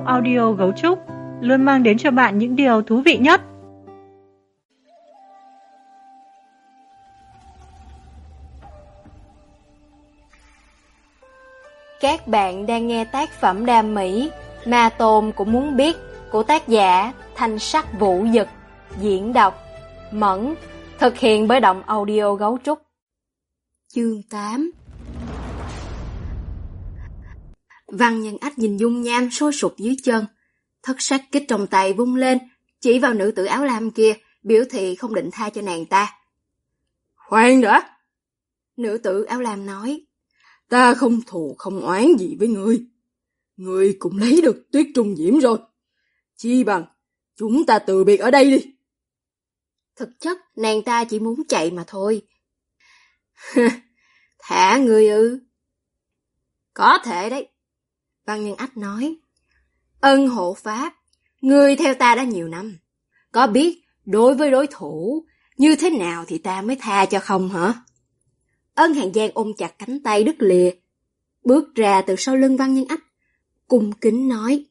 audio Gấu Trúc luôn mang đến cho bạn những điều thú vị nhất. Các bạn đang nghe tác phẩm đam mỹ Ma Tôn Cũng Muốn Biết của tác giả Thanh Sắc Vũ Dực, diễn đọc Mẫn, thực hiện bởi Động Audio Gấu Trúc. Chương 8. Văn Nhân Ách nhìn dung nham sôi sục dưới chân, thất sắc kích trong tay vung lên, chỉ vào nữ tử áo lam kia, biểu thị không định tha cho nàng ta. Khoan đã! Nữ tử áo lam nói, ta không thù không oán gì với ngươi. Ngươi cũng lấy được Tuyết Trung Diễm rồi. Chi bằng, chúng ta từ biệt ở đây đi. Thực chất, nàng ta chỉ muốn chạy mà thôi. Thả ngươi ư? Có thể đấy. Văn Nhân Ách nói, ân hộ pháp, ngươi theo ta đã nhiều năm. Có biết đối với đối thủ, như thế nào thì ta mới tha cho không hả? Ân Hàng Giang ôm chặt cánh tay đứt lìa, bước ra từ sau lưng Văn Nhân Ách, cung kính nói,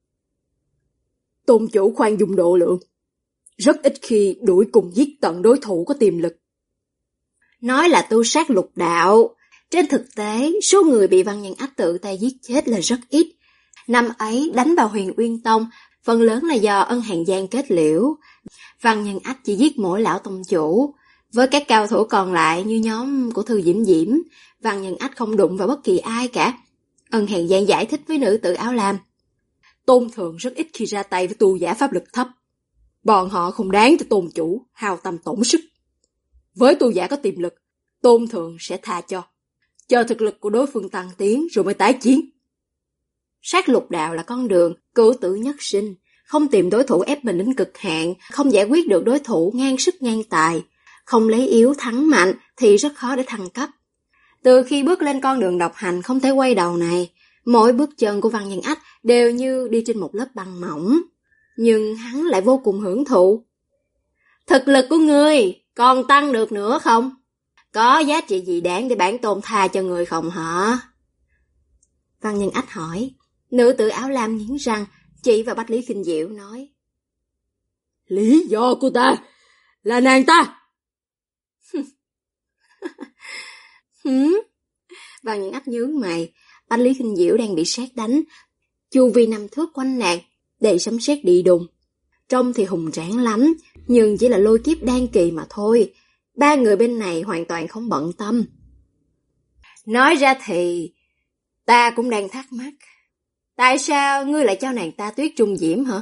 tôn chủ khoan dung độ lượng, rất ít khi đuổi cùng giết tận đối thủ có tiềm lực. Nói là tu sát lục đạo, trên thực tế số người bị Văn Nhân Ách tự tay giết chết là rất ít. Năm ấy đánh vào Huyền Uyên Tông, phần lớn là do Ân Hàng Giang kết liễu. Văn Nhân Ách chỉ giết mỗi lão tông chủ, với các cao thủ còn lại như nhóm của Thư Diễm Diễm, Văn Nhân Ách không đụng vào bất kỳ ai cả. Ân Hàng Giang giải thích với nữ tử áo lam, Tôn Thượng rất ít khi ra tay với tu giả pháp lực thấp. Bọn họ không đáng cho tôn chủ hao tâm tổn sức. Với tu giả có tiềm lực, Tôn Thượng sẽ tha cho. Chờ thực lực của đối phương tăng tiến rồi mới tái chiến. Sát lục đạo là con đường cửu tử nhất sinh, không tìm đối thủ ép mình đến cực hạn, không giải quyết được đối thủ ngang sức ngang tài, không lấy yếu thắng mạnh thì rất khó để thăng cấp. Từ khi bước lên con đường độc hành không thể quay đầu này, mỗi bước chân của Văn Nhân Ách đều như đi trên một lớp băng mỏng, nhưng hắn lại vô cùng hưởng thụ. Thực lực của ngươi còn tăng được nữa không? Có giá trị gì đáng để bản tôn tha cho người không hả? Văn Nhân Ách hỏi. Nữ tử áo lam nghiến răng, chỉ vào Bách Lý Khinh Diệu nói, lý do của ta là nàng ta. Văn Nhân Ách nhướng mày. Bách Lý Khinh Diệu đang bị sét đánh, chu vi 5 thước quanh nàng đầy sấm sét địa đùng. Trông thì hùng tráng lắm, nhưng chỉ là lôi kiếp đan kỳ mà thôi. Ba người bên này hoàn toàn không bận tâm. Nói ra thì ta cũng đang thắc mắc, tại sao ngươi lại cho nàng ta Tuyết Trung Diễm hả?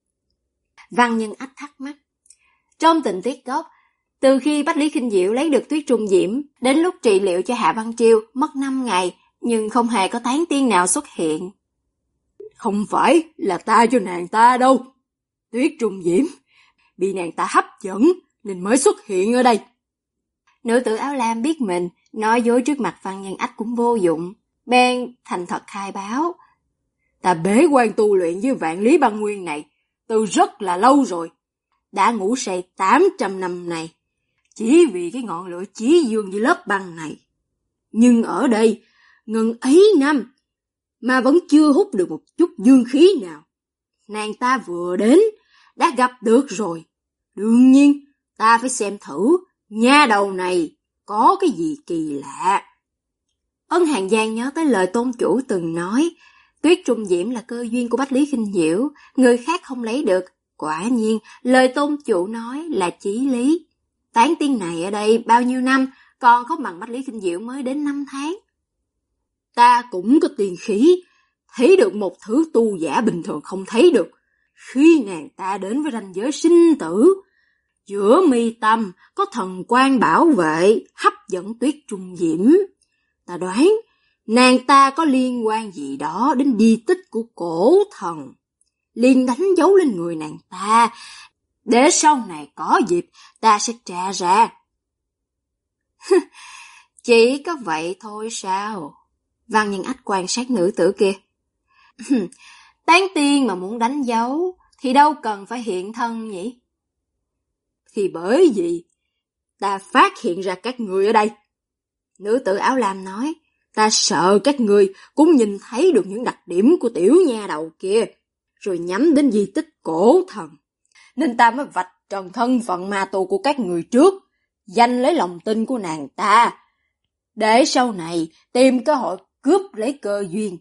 Văn Nhân Ách thắc mắc. Trong tình tiết gốc, từ khi Bách Lý Khinh Diệu lấy được Tuyết Trung Diễm, đến lúc trị liệu cho Hạ Văn Triêu mất 5 ngày, nhưng không hề có tán tiên nào xuất hiện. Không phải là ta cho nàng ta đâu. Tuyết Trung Diễm bị nàng ta hấp dẫn nên mới xuất hiện ở đây. Nữ tử áo lam biết mình nói dối trước mặt Văn Nhân Ách cũng vô dụng, bèn thành thật khai báo. Ta bế quan tu luyện với Vạn Lý Băng Nguyên này từ rất là lâu rồi, đã ngủ say 800 năm này, chỉ vì cái ngọn lửa chí dương như lớp băng này. Nhưng ở đây, ngần ấy năm, mà vẫn chưa hút được một chút dương khí nào. Nàng ta vừa đến, đã gặp được rồi. Đương nhiên, ta phải xem thử, nha đầu này có cái gì kỳ lạ. Ân Hàng Giang nhớ tới lời tôn chủ từng nói, Tuyết Trung Diễm là cơ duyên của Bách Lý Khinh Diệu, người khác không lấy được. Quả nhiên, lời tôn chủ nói là chí lý. Tán tiên này ở đây bao nhiêu năm, còn không bằng Bách Lý Khinh Diệu mới đến 5 tháng. Ta cũng có tiền khí, thấy được một thứ tu giả bình thường không thấy được. Khi nàng ta đến với ranh giới sinh tử, giữa mi tâm có thần quan bảo vệ, hấp dẫn Tuyết Trung Diễm. Ta đoán, nàng ta có liên quan gì đó đến di tích của cổ thần, liền đánh dấu lên người nàng ta, để sau này có dịp ta sẽ tra ra. Chỉ có vậy thôi sao? Văn Nhân Ách quan sát nữ tử kia. Tán tiên mà muốn đánh dấu thì đâu cần phải hiện thân nhỉ? Thì bởi vì ta phát hiện ra các người ở đây. Nữ tử áo lam nói, ta sợ các người cũng nhìn thấy được những đặc điểm của tiểu nha đầu kia. rồi nhắm đến di tích cổ thần. Nên ta mới vạch trần thân phận ma tu của các người trước, giành lấy lòng tin của nàng ta, để sau này tìm cơ hội cướp lấy cơ duyên.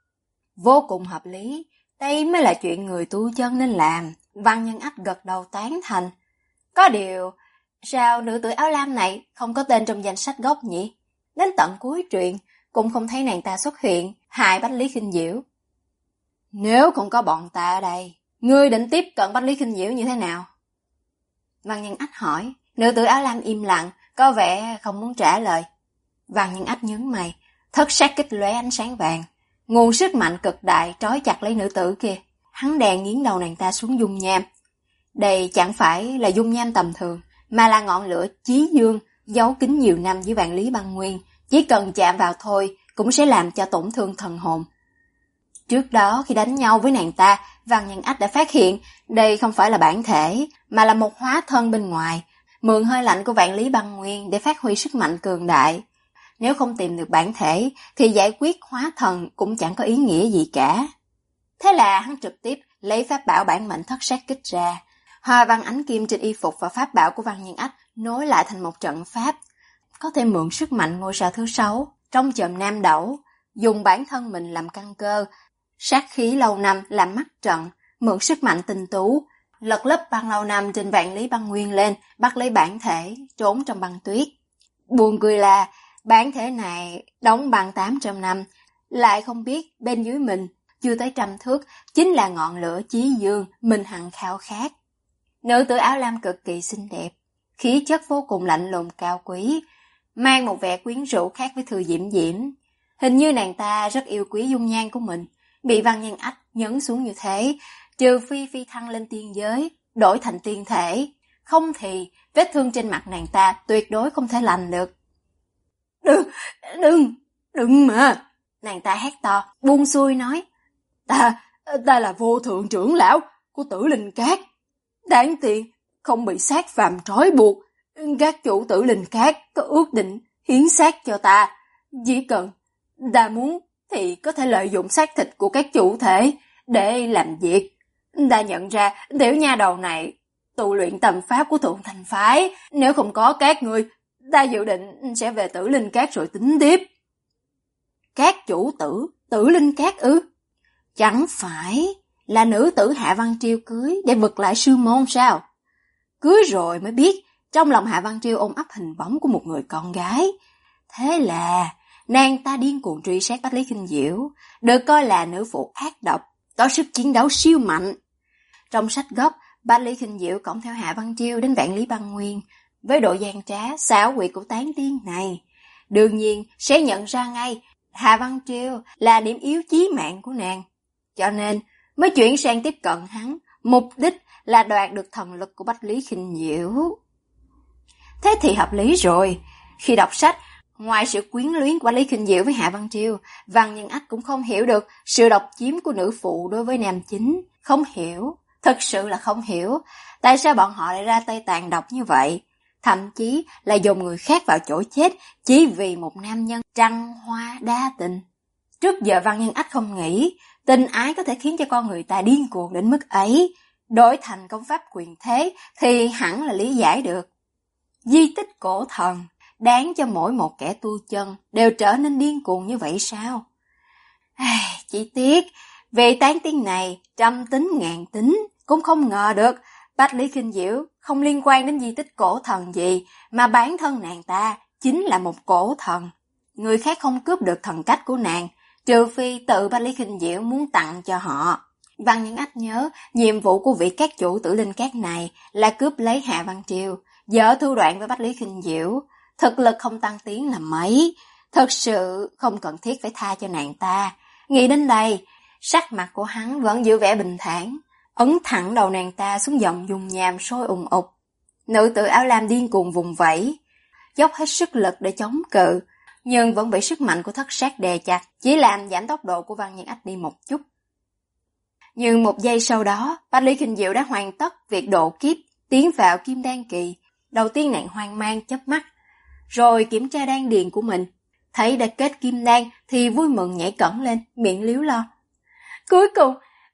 Vô cùng hợp lý, đây mới là chuyện người tu chân nên làm. Văn Nhân Ách gật đầu tán thành. Có điều, sao nữ tử áo lam này không có tên trong danh sách gốc nhỉ? Đến tận cuối truyện cũng không thấy nàng ta xuất hiện, hại Bách Lý Khinh Diễu. Nếu không có bọn ta ở đây, ngươi định tiếp cận Bách Lý Khinh Diễu như thế nào? Văn Nhân Ách hỏi. Nữ tử áo lam im lặng, có vẻ không muốn trả lời. Văn Nhân Ách nhướng mày, thất sát kích lóe ánh sáng vàng. Nguồn sức mạnh cực đại trói chặt lấy nữ tử kia. Hắn đè nghiến đầu nàng ta xuống dung nham. Đây chẳng phải là dung nham tầm thường, mà là ngọn lửa chí dương giấu kín nhiều năm dưới vạn lý băng nguyên. Chỉ cần chạm vào thôi cũng sẽ làm cho tổn thương thần hồn. Trước đó khi đánh nhau với nàng ta, Văn Nhân Ách đã phát hiện đây không phải là bản thể, mà là một hóa thân bên ngoài, mượn hơi lạnh của vạn lý băng nguyên để phát huy sức mạnh cường đại. Nếu không tìm được bản thể thì giải quyết hóa thần cũng chẳng có ý nghĩa gì cả. Thế là hắn trực tiếp lấy pháp bảo bản mệnh thất sát kích ra. Hoa văn ánh kim trên y phục và pháp bảo của Văn Nhân Ách nối lại thành một trận pháp. Có thể mượn sức mạnh ngôi sao thứ 6 trong chòm nam đẩu, dùng bản thân mình làm căn cơ, sát khí lâu năm làm mắt trận, mượn sức mạnh tinh tú, lật lấp băng lâu năm trên vạn lý băng nguyên lên, bắt lấy bản thể, trốn trong băng tuyết. Buồn cười là bản thể này đóng băng 800 năm, lại không biết bên dưới mình chưa tới 100 thước chính là ngọn lửa chí dương mình hằng khao khát. Nữ tử áo lam cực kỳ xinh đẹp, khí chất vô cùng lạnh lùng cao quý, mang một vẻ quyến rũ khác với Thư Diễm Diễm. Hình như nàng ta rất yêu quý dung nhan của mình, bị Văn Nhân Ách nhấn xuống như thế, trừ phi phi thăng lên tiên giới, đổi thành tiên thể, không thì vết thương trên mặt nàng ta tuyệt đối không thể lành được. Đừng mà! Nàng ta hét to, buông xuôi nói, ta là vô thượng trưởng lão của Tử Linh Cát. Đáng tiền không bị sát phàm trói buộc, các chủ Tử Linh Cát có ước định hiến xác cho ta. Chỉ cần ta muốn thì có thể lợi dụng xác thịt của các chủ thể để làm việc. Ta nhận ra tiểu nha đầu này tu luyện tầm pháp của Thượng Thành Phái, nếu không có các người, ta dự định sẽ về Tử Linh Cát rồi tính tiếp. Các chủ Tử Linh Cát ư? Chẳng phải là nữ tử Hạ Văn Triêu cưới để vực lại sư môn sao? Cưới rồi mới biết trong lòng Hạ Văn Triêu ôm ấp hình bóng của một người con gái. Thế là nàng ta điên cuồng truy sát Bách Lý Khinh Diễu, được coi là nữ phụ ác độc, có sức chiến đấu siêu mạnh. Trong sách gốc, Bách Lý Khinh Diễu cõng theo Hạ Văn Triêu đến vạn lý băng nguyên, với độ gian trá, xảo quyệt của tán tiên này. Đương nhiên sẽ nhận ra ngay Hạ Văn Triêu là điểm yếu chí mạng của nàng, cho nên mới chuyển sang tiếp cận hắn, mục đích là đoạt được thần lực của Bách Lý Khinh Diễu. Thế thì hợp lý rồi. Khi đọc sách, ngoài sự quyến luyến của Bách Lý Khinh Diễu với Hạ Văn Triêu, Văn Nhân Ách cũng không hiểu được sự độc chiếm của nữ phụ đối với nam chính. Không hiểu, thật sự là không hiểu, tại sao bọn họ lại ra tay tàn độc như vậy. Thậm chí là dùng người khác vào chỗ chết chỉ vì một nam nhân trăng hoa đa tình. Trước giờ Văn Nhân Ách không nghĩ tình ái có thể khiến cho con người ta điên cuồng đến mức ấy. Đổi thành công pháp quyền thế thì hẳn là lý giải được. Di tích cổ thần đáng cho mỗi một kẻ tu chân đều trở nên điên cuồng như vậy sao? Chỉ tiếc về tán tiên này trăm tính ngàn tính cũng không ngờ được Bách Lý Khinh Diễu không liên quan đến di tích cổ thần gì, mà bản thân nàng ta chính là một cổ thần. Người khác không cướp được thần cách của nàng, trừ phi tự Bách Lý Khinh Diễu muốn tặng cho họ. Văn Nhân Ách nhớ, nhiệm vụ của vị các chủ Tử Linh Cát này là cướp lấy Hạ Văn Triều, dở thủ đoạn với Bách Lý Khinh Diễu. Thực lực không tăng tiến là mấy, thật sự không cần thiết phải tha cho nàng ta. Nghĩ đến đây, sắc mặt của hắn vẫn giữ vẻ bình thản, ấn thẳng đầu nàng ta xuống dòng dung nham sôi ùn ục. Nữ tử áo lam điên cuồng vùng vẫy, dốc hết sức lực để chống cự, nhưng vẫn bị sức mạnh của thất sát đè chặt, chỉ làm giảm tốc độ của Văn Nhân Ách đi một chút. Nhưng một giây sau đó, Bách Lý Khinh Diễu đã hoàn tất việc độ kiếp, tiến vào kim đan kỳ. Đầu tiên nàng hoang mang chớp mắt, rồi kiểm tra đan điền của mình, thấy đã kết kim đan thì vui mừng nhảy cẫng lên, miệng líu lo. Cuối cùng,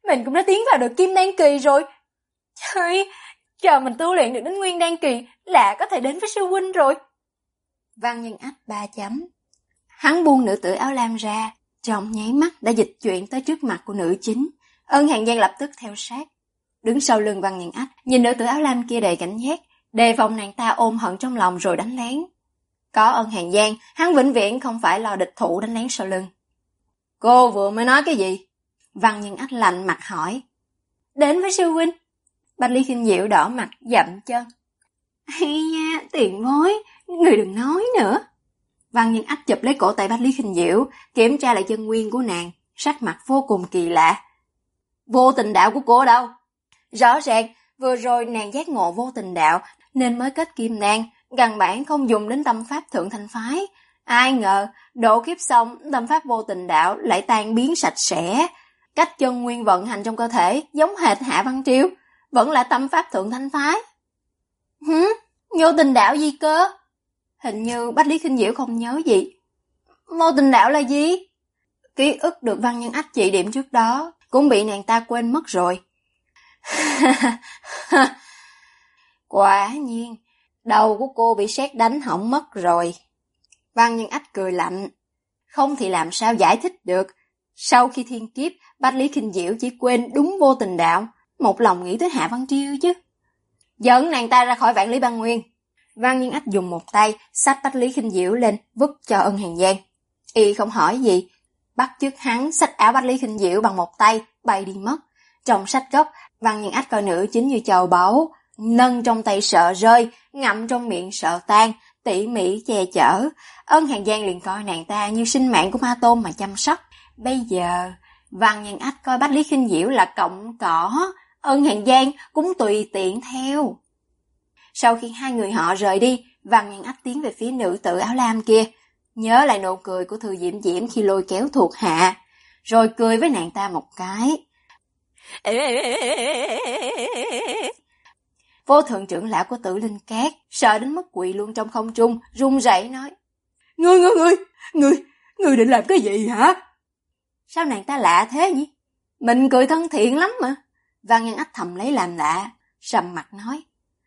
mình cũng đã tiến vào được Kim Đan kỳ rồi. Trời, chờ mình tu luyện được đến Nguyên Đan kỳ là có thể đến với sư huynh rồi. Văn Nhân Ách 3 chấm. Hắn buông nữ tử áo lam ra, trong nháy mắt đã dịch chuyển tới trước mặt của nữ chính. Ân Hàn Giang lập tức theo sát, đứng sau lưng Văn Nhân Ách, nhìn nữ tử áo lam kia đầy cảnh giác, đề phòng nàng ta ôm hận trong lòng rồi đánh lén. Có Ân Hàn Giang, hắn vĩnh viễn không phải lo địch thủ đánh lén sau lưng. Cô vừa mới nói cái gì? Văn Nhân Ách lạnh mặt hỏi. Đến với sư huynh. Bạch Lý Khinh Diệu đỏ mặt dậm chân. Hay nha, tiền bối, người đừng nói nữa. Văn Nhân Ách chụp lấy cổ tay Bạch Lý Khinh Diệu, kiểm tra lại chân nguyên của nàng, sắc mặt vô cùng kỳ lạ. Vô tình đạo của cô đâu? Rõ ràng, vừa rồi nàng giác ngộ vô tình đạo, nên mới kết kim đan, căn bản không dùng đến tâm pháp thượng thanh phái. Ai ngờ, độ kiếp xong, tâm pháp vô tình đạo lại tan biến sạch sẽ. Cách chân nguyên vận hành trong cơ thể giống hệt Hạ Văn Triều, vẫn là tâm pháp thượng thanh phái. Vô tình đạo gì cơ? Hình như Bách Lý Khinh Diệu không nhớ gì. Vô tình đạo là gì? Ký ức được Văn Nhân Ách chỉ điểm trước đó cũng bị nàng ta quên mất rồi. Quả nhiên, đầu của cô bị sét đánh hỏng mất rồi. Văn Nhân Ách cười lạnh. Không thì làm sao giải thích được. Sau khi thiên kiếp, Bách Lý Khinh Diệu chỉ quên đúng vô tình đạo, một lòng nghĩ tới Hạ Văn Triều chứ. Dẫn nàng ta ra khỏi Vạn Lý Băng Nguyên. Văn Nhân Ách dùng một tay xách Bách Lý Khinh Diệu lên, vứt cho Ân Hàn Giang. Y không hỏi gì, bắt chước hắn xách áo Bách Lý Khinh Diệu bằng một tay, bay đi mất. Trong sách gốc, Văn Nhân Ách coi nữ chính như châu báu, nâng trong tay sợ rơi, ngậm trong miệng sợ tan, tỉ mỉ che chở. Ân Hàn Giang liền coi nàng ta như sinh mạng của Ma Tôn mà chăm sóc. Bây giờ, Văn Nhân Ách coi Bách Lý Khinh Diệu là cọng cỏ, Ân Hàn Giang cũng tùy tiện theo. Sau khi hai người họ rời đi, Văn Nhân Ách tiến về phía nữ tử áo lam kia, nhớ lại nụ cười của Thư Diễm Diễm khi lôi kéo thuộc hạ, rồi cười với nàng ta một cái. Vô thượng trưởng lão của Tử Linh Cát sợ đến mức quỵ luôn trong không trung, run rẩy nói: Ngươi định làm cái gì hả? Sao nàng ta lạ thế nhỉ? Mình cười thân thiện lắm mà. Văn Nhân Ách thầm lấy làm lạ, sầm mặt nói: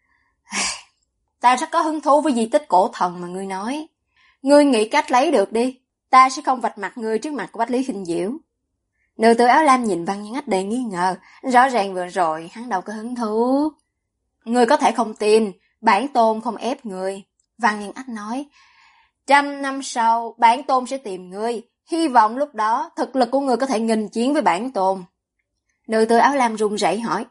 Ta rất có hứng thú với di tích cổ thần mà ngươi nói. Ngươi nghĩ cách lấy được đi, ta sẽ không vạch mặt ngươi trước mặt của Bách Lý Khinh Diệu. Nữ tử áo lam nhìn Văn Nhân Ách đầy nghi ngờ, rõ ràng vừa rồi hắn đâu có hứng thú. Ngươi có thể không tin, bản tôn không ép ngươi. Văn Nhân Ách nói: 100 năm sau, bản tôn sẽ tìm ngươi, hy vọng lúc đó thực lực của ngươi có thể nghênh chiến với bản tôn. Nữ tử áo lam run rẩy hỏi: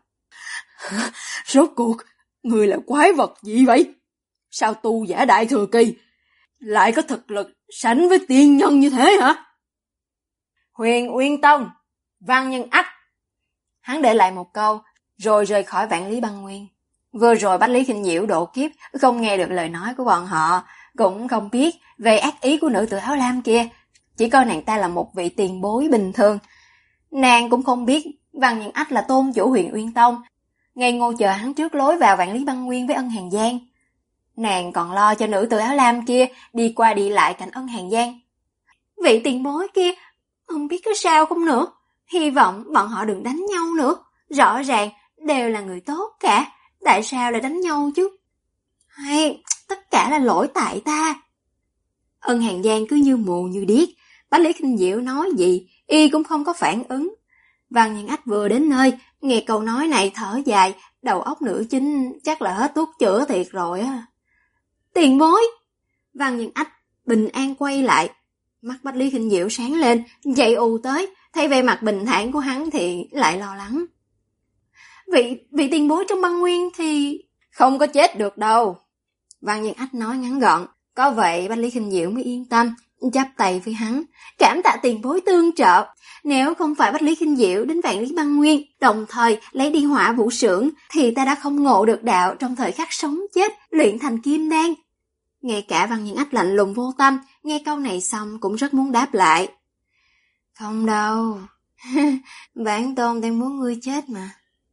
Rốt cuộc, ngươi là quái vật gì vậy? Sao tu giả đại thừa kỳ lại có thực lực sánh với tiên nhân như thế hả? Huyền Uyên Tông, Văn Nhân Ách. Hắn để lại một câu, rồi rời khỏi Vạn Lý Băng Nguyên. Vừa rồi Bách Lý Khinh Diệu độ kiếp, không nghe được lời nói của bọn họ, cũng không biết về ác ý của nữ tử áo lam kia, chỉ coi nàng ta là một vị tiền bối bình thường. Nàng cũng không biết Văn Nhân Ách là tôn chủ Huyền Uyên Tông, ngây ngô chờ hắn trước lối vào Vạn Lý Băng Nguyên với Ân Hàn Giang. Nàng còn lo cho nữ tử áo lam kia đi qua đi lại cạnh Ân Hàn Giang. Vị tiền bối kia, không biết có sao không nữa, hy vọng bọn họ đừng đánh nhau nữa, rõ ràng đều là người tốt cả, tại sao lại đánh nhau chứ? Hay, tất cả là lỗi tại ta. Ân Hàn Giang cứ như mù như điếc, Bách Lý Khinh Diệu nói gì, y cũng không có phản ứng. Văn Nhân Ách vừa đến nơi, nghe câu nói này thở dài, đầu óc nữ chính chắc là hết thuốc chữa thiệt rồi á. Tiền bối! Văn Nhân Ách bình an quay lại, mắt Bách Lý Khinh Diệu sáng lên, chạy ù tới, thấy vẻ mặt bình thản của hắn thì lại lo lắng. Vị tiền bối trong băng nguyên thì không có chết được đâu. Văn Nhân Ách nói ngắn gọn, có vậy Bách Lý Khinh Diệu mới yên tâm, chắp tay với hắn, cảm tạ tiền bối tương trợ. Nếu không phải Bách Lý Khinh Diệu đến Vạn Lý Băng Nguyên, đồng thời lấy đi Hỏa Vũ Sưởng, thì ta đã không ngộ được đạo trong thời khắc sống chết, luyện thành kim đan. Ngay cả Văn Nhân Ách lạnh lùng vô tâm, nghe câu này xong cũng rất muốn đáp lại. Không đâu, bản tôn đang muốn ngươi chết mà.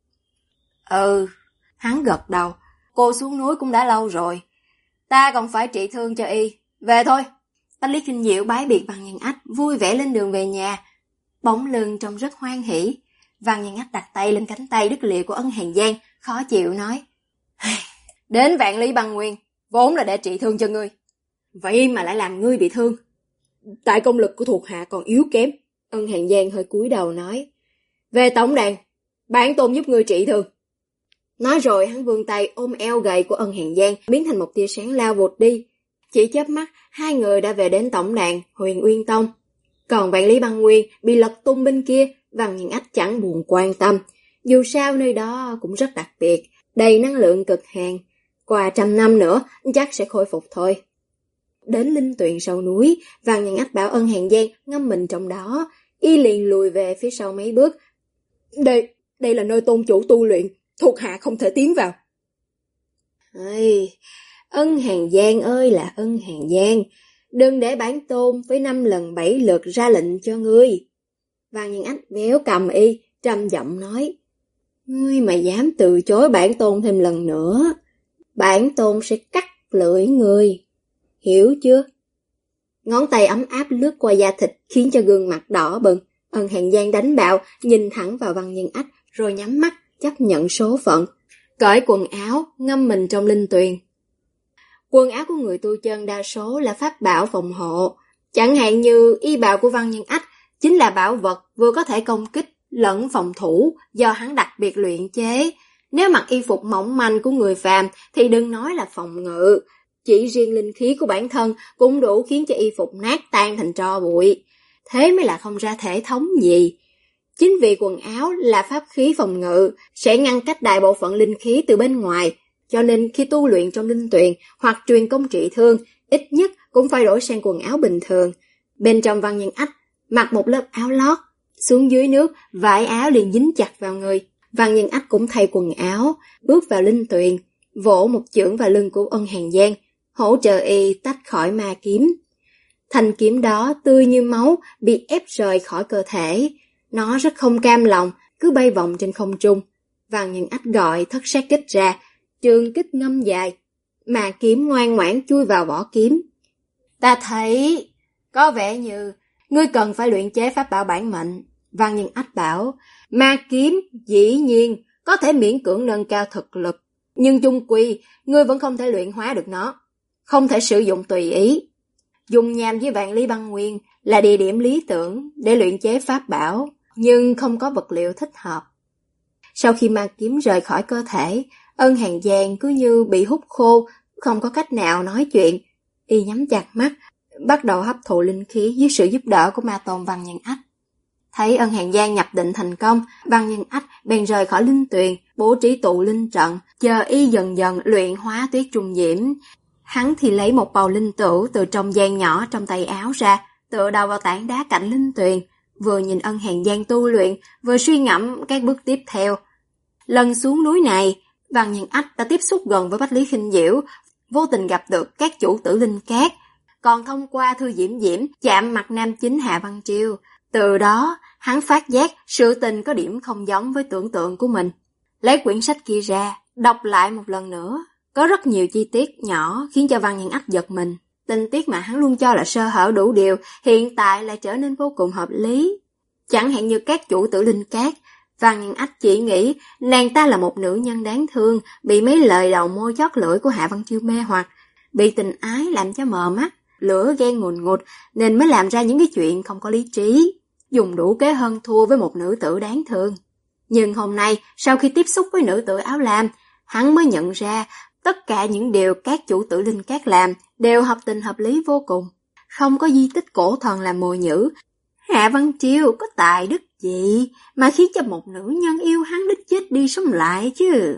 Hắn gật đầu, cô xuống núi cũng đã lâu rồi, ta còn phải trị thương cho y, về thôi. Bách Lý Khinh Diệu bái biệt Văn Nhân Ách, vui vẻ lên đường về nhà, bóng lưng trông rất hoan hỉ. Văn Nhân Ách đặt tay lên cánh tay đứt lìa của Ân Hàn Giang, khó chịu nói: Đến Vạn Lý Băng Nguyên, vốn là để trị thương cho ngươi. Vậy mà lại làm ngươi bị thương. Tại công lực của thuộc hạ còn yếu kém. Ân Hàn Giang hơi cúi đầu nói: Về tổng đàn, bản tôn giúp ngươi trị thương. Nói rồi hắn vươn tay ôm eo gầy của Ân Hàn Giang, biến thành một tia sáng lao vụt đi. Chỉ chớp mắt, hai người đã về đến tổng đàn Huyền Uyên Tông. Còn Vạn Lý Băng Nguyên bị lật tung bên kia, Văn Nhân Ách chẳng buồn quan tâm. Dù sao nơi đó cũng rất đặc biệt, đầy năng lượng cực hạn. Qua 100 năm nữa chắc sẽ khôi phục thôi. Đến linh tuyền sau núi, Văn Nhân Ách bảo Ân Hàn Giang ngâm mình trong đó. Y liền lùi về phía sau mấy bước. Đây là nơi tôn chủ tu luyện, thuộc hạ không thể tiến vào. Ân Hàn Giang ơi là Ân Hàn Giang, đừng để bản tôn với 5 lần 7 lượt ra lệnh cho ngươi. Văn Nhân Ách véo cầm y, trầm giọng nói: Ngươi mà dám từ chối bản tôn thêm lần nữa, bản tôn sẽ cắt lưỡi ngươi, hiểu chưa? Ngón tay ấm áp lướt qua da thịt khiến cho gương mặt đỏ bừng. Ân Hàn Giang đánh bạo, nhìn thẳng vào Văn Nhân Ách rồi nhắm mắt chấp nhận số phận, cởi quần áo, ngâm mình trong linh tuyền. Quần áo của người tu chân đa số là pháp bảo phòng hộ, chẳng hạn như y bào của Văn Nhân Ách chính là bảo vật vừa có thể công kích lẫn phòng thủ do hắn đặc biệt luyện chế. Nếu mặc y phục mỏng manh của người phàm thì đừng nói là phòng ngự, chỉ riêng linh khí của bản thân cũng đủ khiến cho y phục nát tan thành tro bụi. Thế mới là không ra thể thống gì. Chính vì quần áo là pháp khí phòng ngự, sẽ ngăn cách đại bộ phận linh khí từ bên ngoài, cho nên khi tu luyện trong linh tuyền hoặc truyền công trị thương, ít nhất cũng phải đổi sang quần áo bình thường. Bên trong Văn Nhân Ách mặc một lớp áo lót, xuống dưới nước, vải áo liền dính chặt vào người. Văn Nhân Ách cũng thay quần áo, bước vào linh tuyền, vỗ một chưởng vào lưng của Ân Hàn Giang, hỗ trợ y tách khỏi ma kiếm. Thanh kiếm đó tươi như máu, bị ép rời khỏi cơ thể. Nó rất không cam lòng, cứ bay vòng trên không trung. Văn Nhân Ách gọi thất sát kích ra, trường kích ngâm dài, mà kiếm ngoan ngoãn chui vào vỏ kiếm. Ta thấy có vẻ như ngươi cần phải luyện chế pháp bảo bản mệnh. Văn Nhân Ách bảo, ma kiếm dĩ nhiên có thể miễn cưỡng nâng cao thực lực, nhưng chung quy ngươi vẫn không thể luyện hóa được nó, không thể sử dụng tùy ý. Dung Nham với Vạn Lý Băng Nguyên là địa điểm lý tưởng để luyện chế pháp bảo, nhưng không có vật liệu thích hợp. Sau khi ma kiếm rời khỏi cơ thể, Ân Hàn Giang cứ như bị hút khô, không có cách nào nói chuyện. Y nhắm chặt mắt, bắt đầu hấp thụ linh khí dưới sự giúp đỡ của ma tôn Văn Nhân Ách. Thấy Ân Hàn Giang nhập định thành công, Văn Nhân Ách bèn rời khỏi linh tuyền, bố trí tụ linh trận, chờ y dần dần luyện hóa tuyết trùng diễm. Hắn thì lấy một bầu linh tửu từ trong gian nhỏ trong tay áo ra, tựa đầu vào tảng đá cạnh linh tuyền, vừa nhìn Ân Hàn Giang tu luyện, vừa suy ngẫm các bước tiếp theo. Lần xuống núi này, Văn Nhân Ách đã tiếp xúc gần với Bách Lý Khinh Diễu, vô tình gặp được các chủ tử linh cát, còn thông qua Thư Diễm Diễm chạm mặt nam chính Hạ Văn Triều. Từ đó, hắn phát giác sự tình có điểm không giống với tưởng tượng của mình. Lấy quyển sách kia ra, đọc lại một lần nữa, có rất nhiều chi tiết nhỏ khiến cho Văn Nhân Ách giật mình. Tình tiết mà hắn luôn cho là sơ hở đủ điều, hiện tại lại trở nên vô cùng hợp lý. Chẳng hạn như các chủ tử linh cát, Văn Nhân Ách chỉ nghĩ nàng ta là một nữ nhân đáng thương, bị mấy lời đầu môi chót lưỡi của Hạ Văn Chiêu mê hoặc, bị tình ái làm cho mờ mắt, lửa ghen ngùn ngụt nên mới làm ra những cái chuyện không có lý trí, dùng đủ kế hơn thua với một nữ tử đáng thương. Nhưng hôm nay, sau khi tiếp xúc với nữ tử áo lam, hắn mới nhận ra tất cả những điều các chủ tử linh cát làm đều hợp tình hợp lý vô cùng. Không có di tích cổ thần làm mồi nhử. Hạ Văn Chiêu có tài đức gì mà khiến cho một nữ nhân yêu hắn đích chết đi sống lại chứ?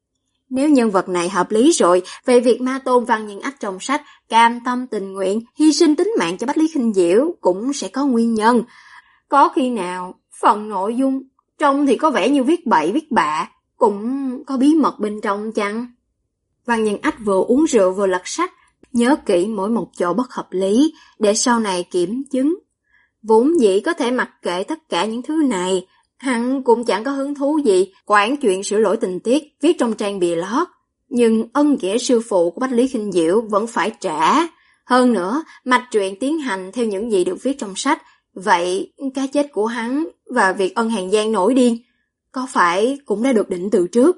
Nếu nhân vật này hợp lý rồi, về việc ma tôn Văn Nhân Ách trong sách cam tâm tình nguyện hy sinh tính mạng cho Bách Lý Khinh Diễu cũng sẽ có nguyên nhân. Có khi nào phần nội dung trông thì có vẻ như viết bậy viết bạ, cũng có bí mật bên trong chăng? Văn Nhân Ách vừa uống rượu vừa lật sách, nhớ kỹ mỗi một chỗ bất hợp lý để sau này kiểm chứng. Vốn dĩ có thể mặc kệ tất cả những thứ này, hắn cũng chẳng có hứng thú gì quản chuyện sửa lỗi tình tiết viết trong trang bìa lót. Nhưng ân nghĩa sư phụ của Bách Lý Khinh Diễu vẫn phải trả. Hơn nữa, mạch truyện tiến hành theo những gì được viết trong sách. Vậy cái chết của hắn và việc Ân Hàn Giang nổi điên có phải cũng đã được định từ trước?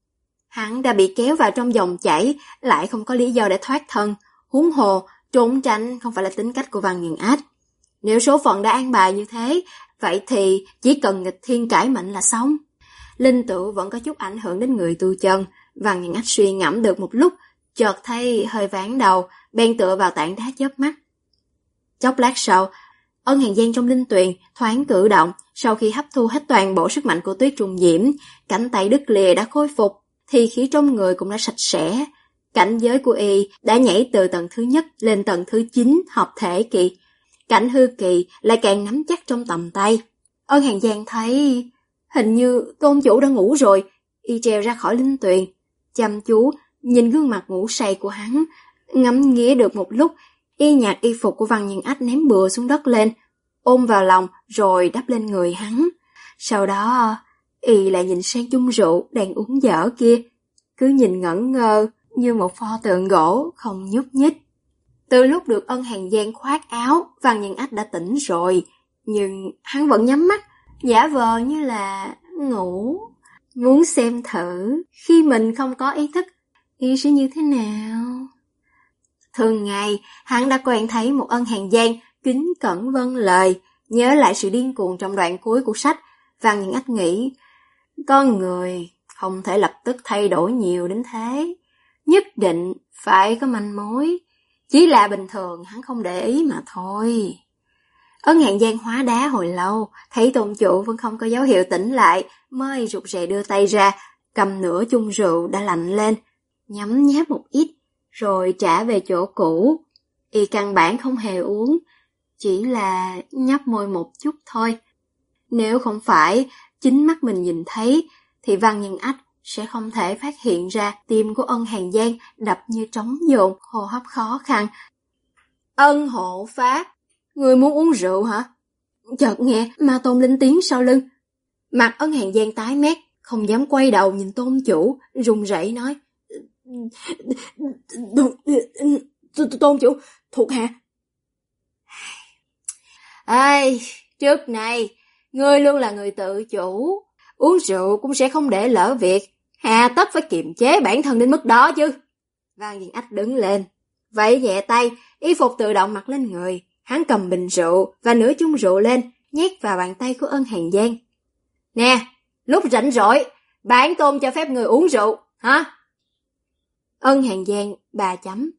Hắn đã bị kéo vào trong dòng chảy, lại không có lý do để thoát thân, huống hồ trốn tránh không phải là tính cách của Văn Nhân Ách. Nếu số phận đã an bài như thế, vậy thì chỉ cần nghịch thiên cải mệnh là xong. Linh tựu vẫn có chút ảnh hưởng đến người tu chân. Văn Nhân Ách suy ngẫm được một lúc, chợt thấy hơi ván đầu, bèn tựa vào tảng đá chớp mắt. Chốc lát sau, Ân Hàn Giang trong linh tuyền thoáng cử động, sau khi hấp thu hết toàn bộ sức mạnh của Tuyết Trung Diễm, cánh tay đứt lìa đã khôi phục, thì khí trong người cũng đã sạch sẽ. Cảnh giới của y đã nhảy từ tầng thứ nhất lên tầng thứ 9 hợp thể kỳ. Cảnh hư kỳ lại càng nắm chắc trong tầm tay. Ân Hàn Giang thấy hình như tôn chủ đã ngủ rồi, y trèo ra khỏi linh tuyền, chăm chú nhìn gương mặt ngủ say của hắn, ngắm nghía được một lúc, y nhặt y phục của Văn Nhân Ách ném bừa xuống đất lên, ôm vào lòng rồi đắp lên người hắn. Sau đó, y lại nhìn sang chung rượu đang uống dở kia, cứ nhìn ngẩn ngơ như một pho tượng gỗ không nhúc nhích. Từ lúc được Ân Hàn Giang khoác áo, Văn Nhân Ách đã tỉnh rồi, nhưng hắn vẫn nhắm mắt, giả vờ như là ngủ, muốn xem thử khi mình không có ý thức, y sẽ như thế nào. Thường ngày, hắn đã quen thấy một Ân Hàn Giang kính cẩn vâng lời, nhớ lại sự điên cuồng trong đoạn cuối của sách. Văn Nhân Ách nghĩ, con người không thể lập tức thay đổi nhiều đến thế, nhất định phải có manh mối, chỉ là bình thường hắn không để ý mà thôi. Ân Hàn Giang hóa đá hồi lâu, thấy tôn chủ vẫn không có dấu hiệu tỉnh lại, mới rụt rè đưa tay ra, cầm nửa chung rượu đã lạnh lên, nhấm nháp một ít, rồi trả về chỗ cũ. Y căn bản không hề uống, chỉ là nhấp môi một chút thôi. Nếu không phải chính mắt mình nhìn thấy, thì Văn Nhân Ách sẽ không thể phát hiện ra tim của Ân Hàn Giang đập như trống dồn, hô hấp khó khăn. Ân hộ pháp, người muốn uống rượu hả? Chợt nghe Ma Tôn lên tiếng sau lưng. Mặt Ân Hàn Giang tái mét, không dám quay đầu nhìn tôn chủ, run rẩy nói. Tôn chủ, thuộc hạ. Ai, trước này, ngươi luôn là người tự chủ, uống rượu cũng sẽ không để lỡ việc, hà tất phải kiềm chế bản thân đến mức đó chứ. Văn Nhân Ách đứng lên, vẫy nhẹ tay, y phục tự động mặc lên người, hắn cầm bình rượu và nửa chung rượu lên, nhét vào bàn tay của Ân Hàn Giang. Nè, lúc rảnh rỗi, bản tôn cho phép người uống rượu, hả? Ân Hàn Giang 3 chấm.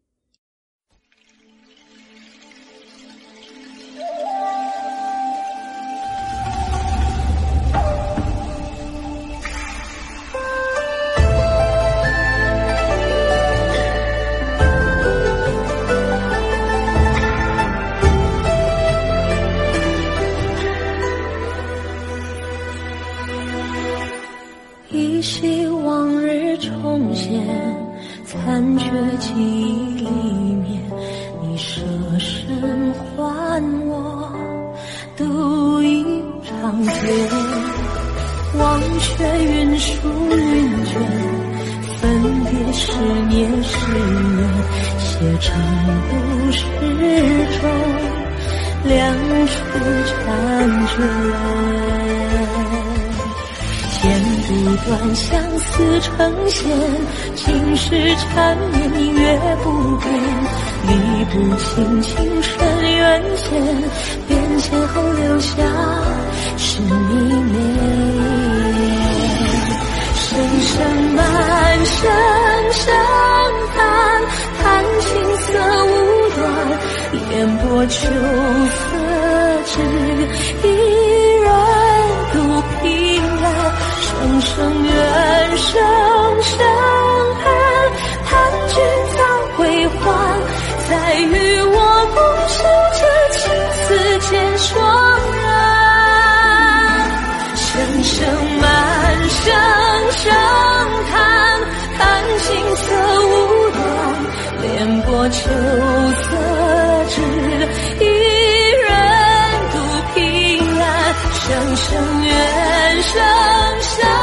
依稀往日重现，残缺记忆里面，你舍身还我独饮长天，忘却云舒云卷，分别十年十年，写成故事中两处婵娟。剪不断相思成线，情是缠绵明月不变，理不清情深缘浅，变迁后留下是你美。声声满声声叹，叹青涩无端，烟波秋色只一人独凭栏。声声怨，声声恨，叹君早归还，再与我共守这青丝渐霜染。声声满，声声叹，叹青涩无端，莲波秋色只一人独凭栏。声声怨，声声